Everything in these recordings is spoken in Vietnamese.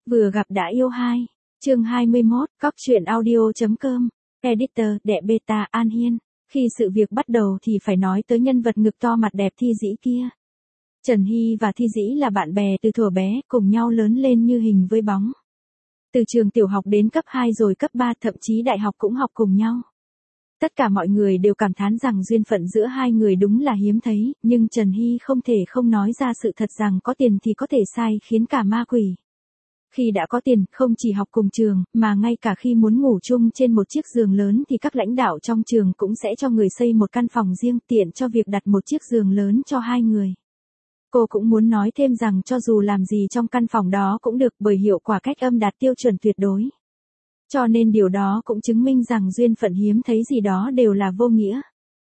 Vừa gặp đã yêu hai. Chương 21, Cóc truyện audio.com. Editor, đệ beta, An Hiên. Khi sự việc bắt đầu thì phải nói tới nhân vật ngực to mặt đẹp Thi Dĩ kia. Trần Hy và Thi Dĩ là bạn bè từ thuở bé, cùng nhau lớn lên như hình với bóng. Từ trường tiểu học đến cấp 2 rồi cấp 3, thậm chí đại học cũng học cùng nhau. Tất cả mọi người đều cảm thán rằng duyên phận giữa hai người đúng là hiếm thấy, nhưng Trần Hy không thể không nói ra sự thật rằng có tiền thì có thể sai khiến cả ma quỷ. Khi đã có tiền, không chỉ học cùng trường, mà ngay cả khi muốn ngủ chung trên một chiếc giường lớn thì các lãnh đạo trong trường cũng sẽ cho người xây một căn phòng riêng tiện cho việc đặt một chiếc giường lớn cho hai người. Cô cũng muốn nói thêm rằng cho dù làm gì trong căn phòng đó cũng được bởi hiệu quả cách âm đạt tiêu chuẩn tuyệt đối. Cho nên điều đó cũng chứng minh rằng duyên phận hiếm thấy gì đó đều là vô nghĩa.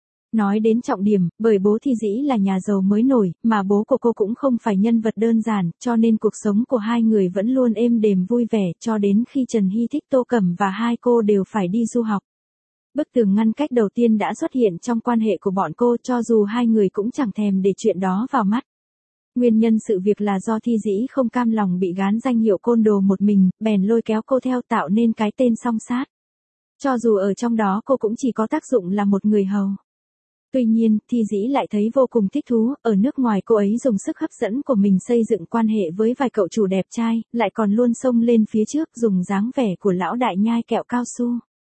Nói đến trọng điểm, bởi bố Thi Dĩ là nhà giàu mới nổi, mà bố của cô cũng không phải nhân vật đơn giản, cho nên cuộc sống của hai người vẫn luôn êm đềm vui vẻ cho đến khi Trần Hy thích Tô Cẩm và hai cô đều phải đi du học. Bức tường ngăn cách đầu tiên đã xuất hiện trong quan hệ của bọn cô cho dù hai người cũng chẳng thèm để chuyện đó vào mắt. Nguyên nhân sự việc là do Thi Dĩ không cam lòng bị gán danh hiệu côn đồ một mình, bèn lôi kéo cô theo tạo nên cái tên Song Sát. Cho dù ở trong đó cô cũng chỉ có tác dụng là một người hầu. Tuy nhiên, Thi Dĩ lại thấy vô cùng thích thú, ở nước ngoài cô ấy dùng sức hấp dẫn của mình xây dựng quan hệ với vài cậu chủ đẹp trai, lại còn luôn xông lên phía trước dùng dáng vẻ của lão đại nhai kẹo cao su.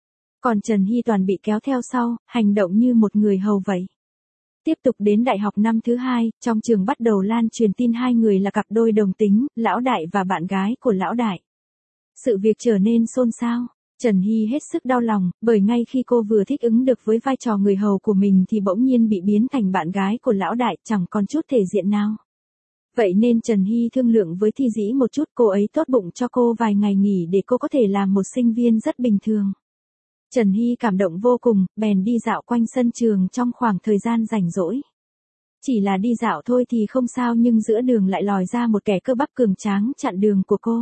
Còn Trần Hy toàn bị kéo theo sau, hành động như một người hầu vậy. Tiếp tục đến đại học năm thứ 2, trong trường bắt đầu lan truyền tin hai người là cặp đôi đồng tính, lão đại và bạn gái của lão đại. Sự việc trở nên xôn xao. Trần Hy hết sức đau lòng, bởi ngay khi cô vừa thích ứng được với vai trò người hầu của mình thì bỗng nhiên bị biến thành bạn gái của lão đại, chẳng còn chút thể diện nào. Vậy nên Trần Hy thương lượng với Thi Dĩ một chút, cô ấy tốt bụng cho cô vài ngày nghỉ để cô có thể làm một sinh viên rất bình thường. Trần Hy cảm động vô cùng, bèn đi dạo quanh sân trường trong khoảng thời gian rảnh rỗi. Chỉ là đi dạo thôi thì không sao, nhưng giữa đường lại lòi ra một kẻ cơ bắp cường tráng chặn đường của cô.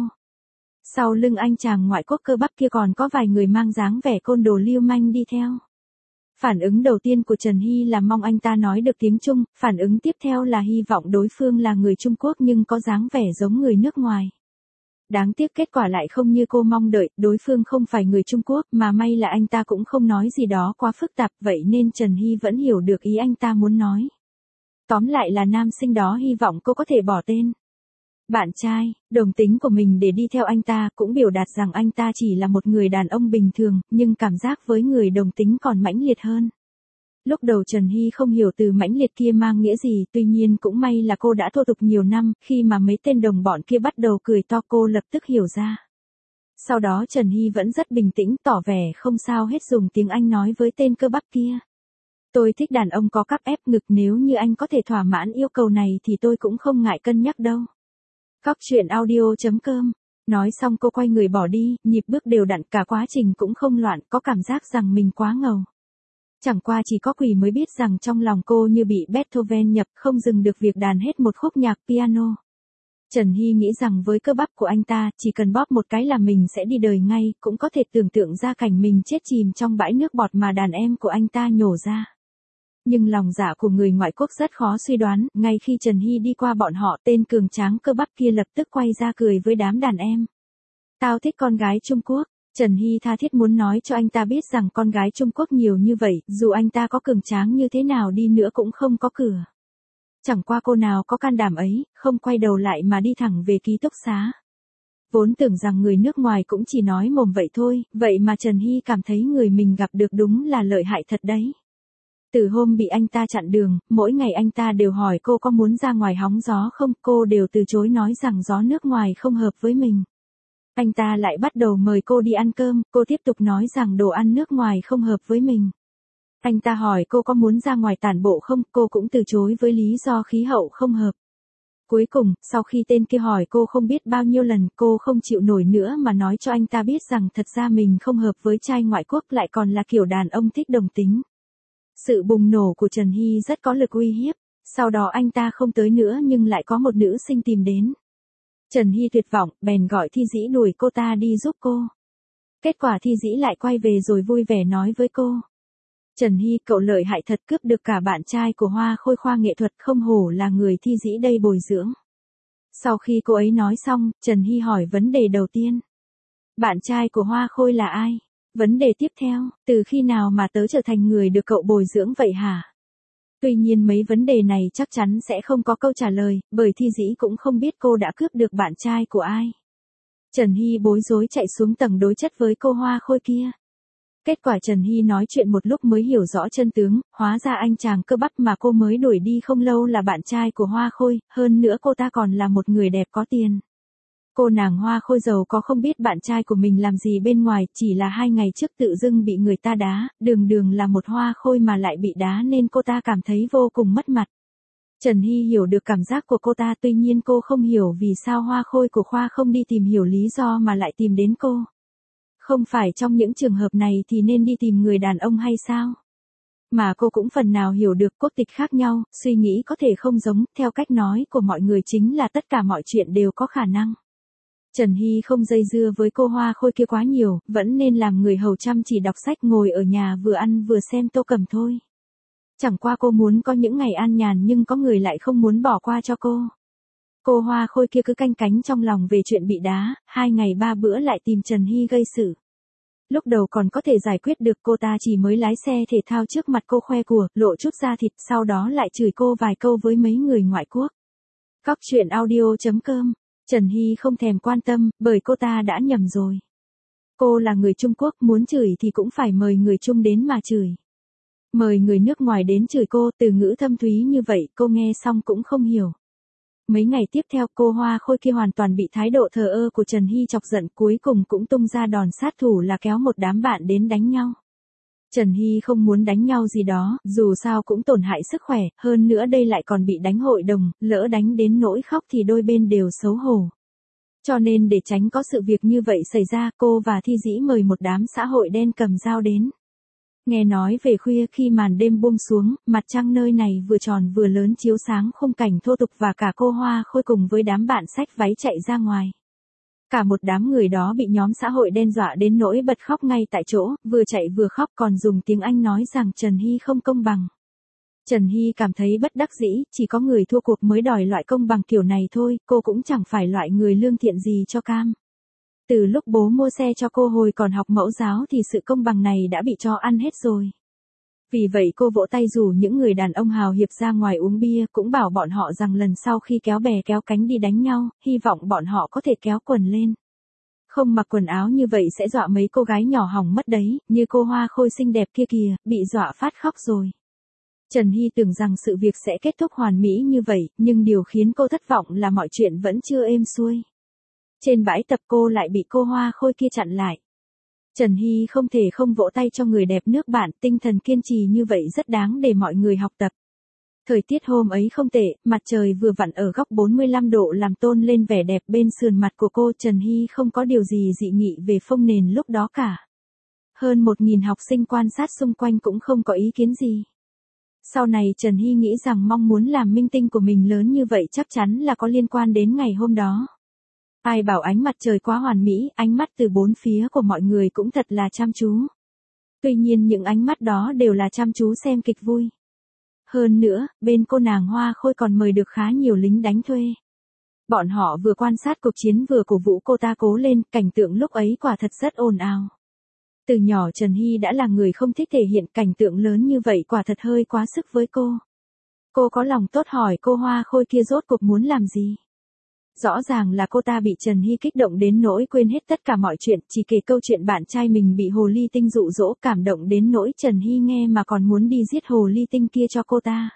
Sau lưng anh chàng ngoại quốc cơ bắp kia còn có vài người mang dáng vẻ côn đồ lưu manh đi theo. Phản ứng đầu tiên của Trần Hy là mong anh ta nói được tiếng Trung, phản ứng tiếp theo là hy vọng đối phương là người Trung Quốc nhưng có dáng vẻ giống người nước ngoài. Đáng tiếc kết quả lại không như cô mong đợi, đối phương không phải người Trung Quốc mà may là anh ta cũng không nói gì đó quá phức tạp, vậy nên Trần Hy vẫn hiểu được ý anh ta muốn nói. Tóm lại là nam sinh đó hy vọng cô có thể bỏ tên bạn trai, đồng tính của mình để đi theo anh ta, cũng biểu đạt rằng anh ta chỉ là một người đàn ông bình thường, nhưng cảm giác với người đồng tính còn mãnh liệt hơn. Lúc đầu Trần Hy không hiểu từ mãnh liệt kia mang nghĩa gì, tuy nhiên cũng may là cô đã thô tục nhiều năm, khi mà mấy tên đồng bọn kia bắt đầu cười to cô lập tức hiểu ra. Sau đó Trần Hy vẫn rất bình tĩnh, tỏ vẻ không sao hết, dùng tiếng Anh nói với tên cơ bắp kia. Tôi thích đàn ông có cắp ép ngực, nếu như anh có thể thỏa mãn yêu cầu này thì tôi cũng không ngại cân nhắc đâu. Cóc truyện audio.com. Nói xong cô quay người bỏ đi, nhịp bước đều đặn, cả quá trình cũng không loạn, có cảm giác rằng mình quá ngầu. Chẳng qua chỉ có quỷ mới biết rằng trong lòng cô như bị Beethoven nhập, không dừng được việc đàn hết một khúc nhạc piano. Trần Hy nghĩ rằng với cơ bắp của anh ta, chỉ cần bóp một cái là mình sẽ đi đời ngay, cũng có thể tưởng tượng ra cảnh mình chết chìm trong bãi nước bọt mà đàn em của anh ta nhổ ra. Nhưng lòng dạ của người ngoại quốc rất khó suy đoán, ngay khi Trần Hy đi qua bọn họ, tên cường tráng cơ bắp kia lập tức quay ra cười với đám đàn em. Tao thích con gái Trung Quốc. Trần Hy tha thiết muốn nói cho anh ta biết rằng con gái Trung Quốc nhiều như vậy, dù anh ta có cường tráng như thế nào đi nữa cũng không có cửa. Chẳng qua cô nào có can đảm ấy, không quay đầu lại mà đi thẳng về ký túc xá. Vốn tưởng rằng người nước ngoài cũng chỉ nói mồm vậy thôi, vậy mà Trần Hy cảm thấy người mình gặp được đúng là lợi hại thật đấy. Từ hôm bị anh ta chặn đường, mỗi ngày anh ta đều hỏi cô có muốn ra ngoài hóng gió không, cô đều từ chối nói rằng gió nước ngoài không hợp với mình. Anh ta lại bắt đầu mời cô đi ăn cơm, cô tiếp tục nói rằng đồ ăn nước ngoài không hợp với mình. Anh ta hỏi cô có muốn ra ngoài tản bộ không, cô cũng từ chối với lý do khí hậu không hợp. Cuối cùng, sau khi tên kia hỏi cô không biết bao nhiêu lần, cô không chịu nổi nữa mà nói cho anh ta biết rằng thật ra mình không hợp với trai ngoại quốc, lại còn là kiểu đàn ông thích đồng tính. Sự bùng nổ của Trần Hy rất có lực uy hiếp, sau đó anh ta không tới nữa nhưng lại có một nữ sinh tìm đến. Trần Hy tuyệt vọng, bèn gọi Thi Dĩ đuổi cô ta đi giúp cô. Kết quả Thi Dĩ lại quay về rồi vui vẻ nói với cô. Trần Hy, cậu lợi hại thật, cướp được cả bạn trai của Hoa Khôi khoa nghệ thuật, không hổ là người Thi Dĩ đây bồi dưỡng. Sau khi cô ấy nói xong, Trần Hy hỏi vấn đề đầu tiên. Bạn trai của Hoa Khôi là ai? Vấn đề tiếp theo, từ khi nào mà tớ trở thành người được cậu bồi dưỡng vậy hả? Tuy nhiên mấy vấn đề này chắc chắn sẽ không có câu trả lời, bởi Thi Dĩ cũng không biết cô đã cướp được bạn trai của ai. Trần Hy bối rối chạy xuống tầng đối chất với cô Hoa Khôi kia. Kết quả Trần Hy nói chuyện một lúc mới hiểu rõ chân tướng, hóa ra anh chàng cơ bắp mà cô mới đuổi đi không lâu là bạn trai của Hoa Khôi, hơn nữa cô ta còn là một người đẹp có tiền. Cô nàng Hoa Khôi giàu có không biết bạn trai của mình làm gì bên ngoài, chỉ là 2 ngày trước tự dưng bị người ta đá, đường là một Hoa Khôi mà lại bị đá nên cô ta cảm thấy vô cùng mất mặt. Trần Hy hiểu được cảm giác của cô ta, tuy nhiên cô không hiểu vì sao Hoa Khôi của Khoa không đi tìm hiểu lý do mà lại tìm đến cô. Không phải trong những trường hợp này thì nên đi tìm người đàn ông hay sao? Mà cô cũng phần nào hiểu được quốc tịch khác nhau, suy nghĩ có thể không giống, theo cách nói của mọi người chính là tất cả mọi chuyện đều có khả năng. Trần Hy không dây dưa với cô Hoa Khôi kia quá nhiều, vẫn nên làm người hầu chăm chỉ đọc sách ngồi ở nhà vừa ăn vừa xem Tô Cầm thôi. Chẳng qua cô muốn có những ngày an nhàn nhưng có người lại không muốn bỏ qua cho cô. Cô Hoa Khôi kia cứ canh cánh trong lòng về chuyện bị đá, 2 ngày 3 bữa lại tìm Trần Hy gây sự. Lúc đầu còn có thể giải quyết được, cô ta chỉ mới lái xe thể thao trước mặt cô khoe của, lộ chút da thịt, sau đó lại chửi cô vài câu với mấy người ngoại quốc. Cóc truyện audio.com. Trần Hy không thèm quan tâm, bởi cô ta đã nhầm rồi. Cô là người Trung Quốc, muốn chửi thì cũng phải mời người Trung đến mà chửi. Mời người nước ngoài đến chửi cô, từ ngữ thâm thúy như vậy, cô nghe xong cũng không hiểu. Mấy ngày tiếp theo cô Hoa Khôi kia hoàn toàn bị thái độ thờ ơ của Trần Hy chọc giận, cuối cùng cũng tung ra đòn sát thủ là kéo một đám bạn đến đánh nhau. Trần Hy không muốn đánh nhau gì đó, dù sao cũng tổn hại sức khỏe, hơn nữa đây lại còn bị đánh hội đồng, lỡ đánh đến nỗi khóc thì đôi bên đều xấu hổ. Cho nên để tránh có sự việc như vậy xảy ra, cô và Thi Dĩ mời một đám xã hội đen cầm dao đến. Nghe nói về khuya khi màn đêm buông xuống, mặt trăng nơi này vừa tròn vừa lớn chiếu sáng khung cảnh thô tục và cả cô Hoa Khôi cùng với đám bạn xách váy chạy ra ngoài. Cả một đám người đó bị nhóm xã hội đen dọa đến nỗi bật khóc ngay tại chỗ, vừa chạy vừa khóc còn dùng tiếng Anh nói rằng Trần Hy không công bằng. Trần Hy cảm thấy bất đắc dĩ, chỉ có người thua cuộc mới đòi loại công bằng kiểu này thôi, cô cũng chẳng phải loại người lương thiện gì cho cam. Từ lúc bố mua xe cho cô hồi còn học mẫu giáo thì sự công bằng này đã bị cho ăn hết rồi. Vì vậy cô vỗ tay rủ những người đàn ông hào hiệp ra ngoài uống bia, cũng bảo bọn họ rằng lần sau khi kéo bè kéo cánh đi đánh nhau, hy vọng bọn họ có thể kéo quần lên. Không mặc quần áo như vậy sẽ dọa mấy cô gái nhỏ hỏng mất đấy, như cô Hoa Khôi xinh đẹp kia kìa, bị dọa phát khóc rồi. Trần Hy tưởng rằng sự việc sẽ kết thúc hoàn mỹ như vậy, nhưng điều khiến cô thất vọng là mọi chuyện vẫn chưa êm xuôi. Trên bãi tập cô lại bị cô Hoa Khôi kia chặn lại. Trần Hy không thể không vỗ tay cho người đẹp nước bạn, tinh thần kiên trì như vậy rất đáng để mọi người học tập. Thời tiết hôm ấy không tệ, mặt trời vừa vặn ở góc 45 độ làm tôn lên vẻ đẹp bên sườn mặt của cô. Trần Hy không có điều gì dị nghị về phông nền lúc đó cả. Hơn 1.000 học sinh quan sát xung quanh cũng không có ý kiến gì. Sau này Trần Hy nghĩ rằng mong muốn làm minh tinh của mình lớn như vậy chắc chắn là có liên quan đến ngày hôm đó. Ai bảo ánh mặt trời quá hoàn mỹ, ánh mắt từ bốn phía của mọi người cũng thật là chăm chú. Tuy nhiên những ánh mắt đó đều là chăm chú xem kịch vui. Hơn nữa, bên cô nàng Hoa Khôi còn mời được khá nhiều lính đánh thuê. Bọn họ vừa quan sát cuộc chiến vừa cổ vũ cô ta cố lên, cảnh tượng lúc ấy quả thật rất ồn ào. Từ nhỏ Trần Hy đã là người không thích thể hiện, cảnh tượng lớn như vậy quả thật hơi quá sức với cô. Cô có lòng tốt hỏi cô Hoa Khôi kia rốt cuộc muốn làm gì. Rõ ràng là cô ta bị Trần Hy kích động đến nỗi quên hết tất cả mọi chuyện, chỉ kể câu chuyện bạn trai mình bị hồ ly tinh dụ dỗ, cảm động đến nỗi Trần Hy nghe mà còn muốn đi giết hồ ly tinh kia cho cô ta.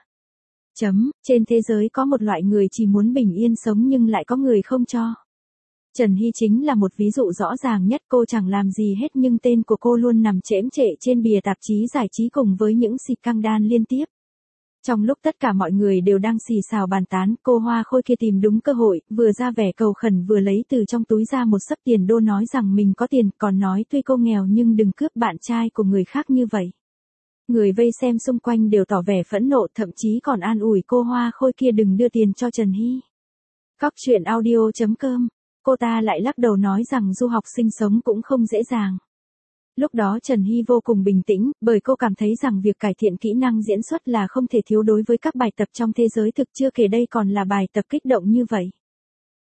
Trên thế giới có một loại người chỉ muốn bình yên sống nhưng lại có người không cho. Trần Hy chính là một ví dụ rõ ràng nhất, cô chẳng làm gì hết nhưng tên của cô luôn nằm chễm chệ trên bìa tạp chí giải trí cùng với những scandal liên tiếp. Trong lúc tất cả mọi người đều đang xì xào bàn tán, cô Hoa Khôi kia tìm đúng cơ hội, vừa ra vẻ cầu khẩn vừa lấy từ trong túi ra một xấp tiền đô nói rằng mình có tiền, còn nói tuy cô nghèo nhưng đừng cướp bạn trai của người khác như vậy. Người vây xem xung quanh đều tỏ vẻ phẫn nộ, thậm chí còn an ủi cô Hoa Khôi kia đừng đưa tiền cho Trần Hy. Cóc truyện audio.com. Cô ta lại lắc đầu nói rằng du học sinh sống cũng không dễ dàng. Lúc đó Trần Hy vô cùng bình tĩnh, bởi cô cảm thấy rằng việc cải thiện kỹ năng diễn xuất là không thể thiếu đối với các bài tập trong thế giới thực, chưa kể đây còn là bài tập kích động như vậy.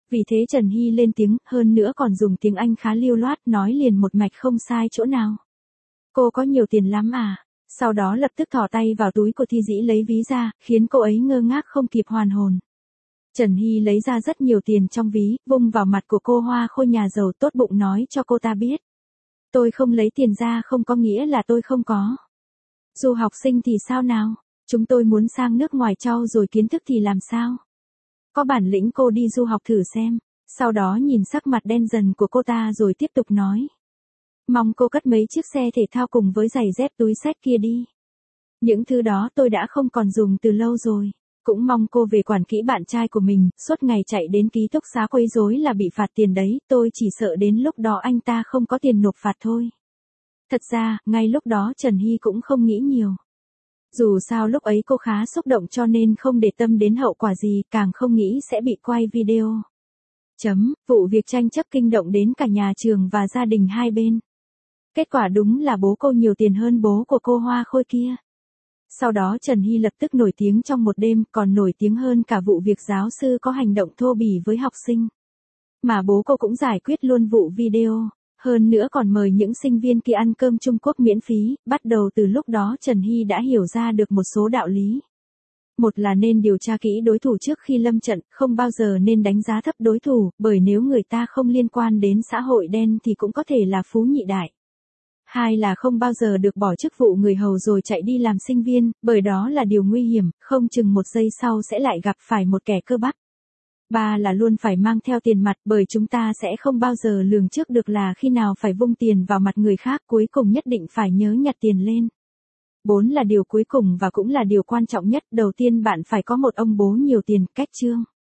Vì thế Trần Hy lên tiếng, hơn nữa còn dùng tiếng Anh khá lưu loát, nói liền một mạch không sai chỗ nào. Cô có nhiều tiền lắm à? Sau đó lập tức thò tay vào túi của Thi Dĩ lấy ví ra, khiến cô ấy ngơ ngác không kịp hoàn hồn. Trần Hy lấy ra rất nhiều tiền trong ví, vung vào mặt của cô Hoa Khôi nhà giàu, tốt bụng nói cho cô ta biết. Tôi không lấy tiền ra không có nghĩa là tôi không có. Du học sinh thì sao nào? Chúng tôi muốn sang nước ngoài trau dồi kiến thức thì làm sao? Có bản lĩnh cô đi du học thử xem. Sau đó nhìn sắc mặt đen dần của cô ta rồi tiếp tục nói. Mong cô cất mấy chiếc xe thể thao cùng với giày dép túi xách kia đi. Những thứ đó tôi đã không còn dùng từ lâu rồi. Cũng mong cô về quản kỹ bạn trai của mình, suốt ngày chạy đến ký túc xá quấy rối là bị phạt tiền đấy, tôi chỉ sợ đến lúc đó anh ta không có tiền nộp phạt thôi. Thật ra, ngay lúc đó Trần Hy cũng không nghĩ nhiều. Dù sao lúc ấy cô khá xúc động cho nên không để tâm đến hậu quả gì, càng không nghĩ sẽ bị quay video. Vụ việc tranh chấp kinh động đến cả nhà trường và gia đình hai bên. Kết quả đúng là bố cô nhiều tiền hơn bố của cô Hoa Khôi kia. Sau đó Trần Hy lập tức nổi tiếng trong một đêm, còn nổi tiếng hơn cả vụ việc giáo sư có hành động thô bỉ với học sinh. Mà bố cô cũng giải quyết luôn vụ video. Hơn nữa còn mời những sinh viên kia ăn cơm Trung Quốc miễn phí, bắt đầu từ lúc đó Trần Hy đã hiểu ra được một số đạo lý. Một là nên điều tra kỹ đối thủ trước khi lâm trận, không bao giờ nên đánh giá thấp đối thủ, bởi nếu người ta không liên quan đến xã hội đen thì cũng có thể là phú nhị đại. Hai là không bao giờ được bỏ chức vụ người hầu rồi chạy đi làm sinh viên, bởi đó là điều nguy hiểm, không chừng một giây sau sẽ lại gặp phải một kẻ cơ bắp. Ba là luôn phải mang theo tiền mặt, bởi chúng ta sẽ không bao giờ lường trước được là khi nào phải vung tiền vào mặt người khác, cuối cùng nhất định phải nhớ nhặt tiền lên. 4 là điều cuối cùng và cũng là điều quan trọng nhất, đầu tiên bạn phải có một ông bố nhiều tiền, cách chương.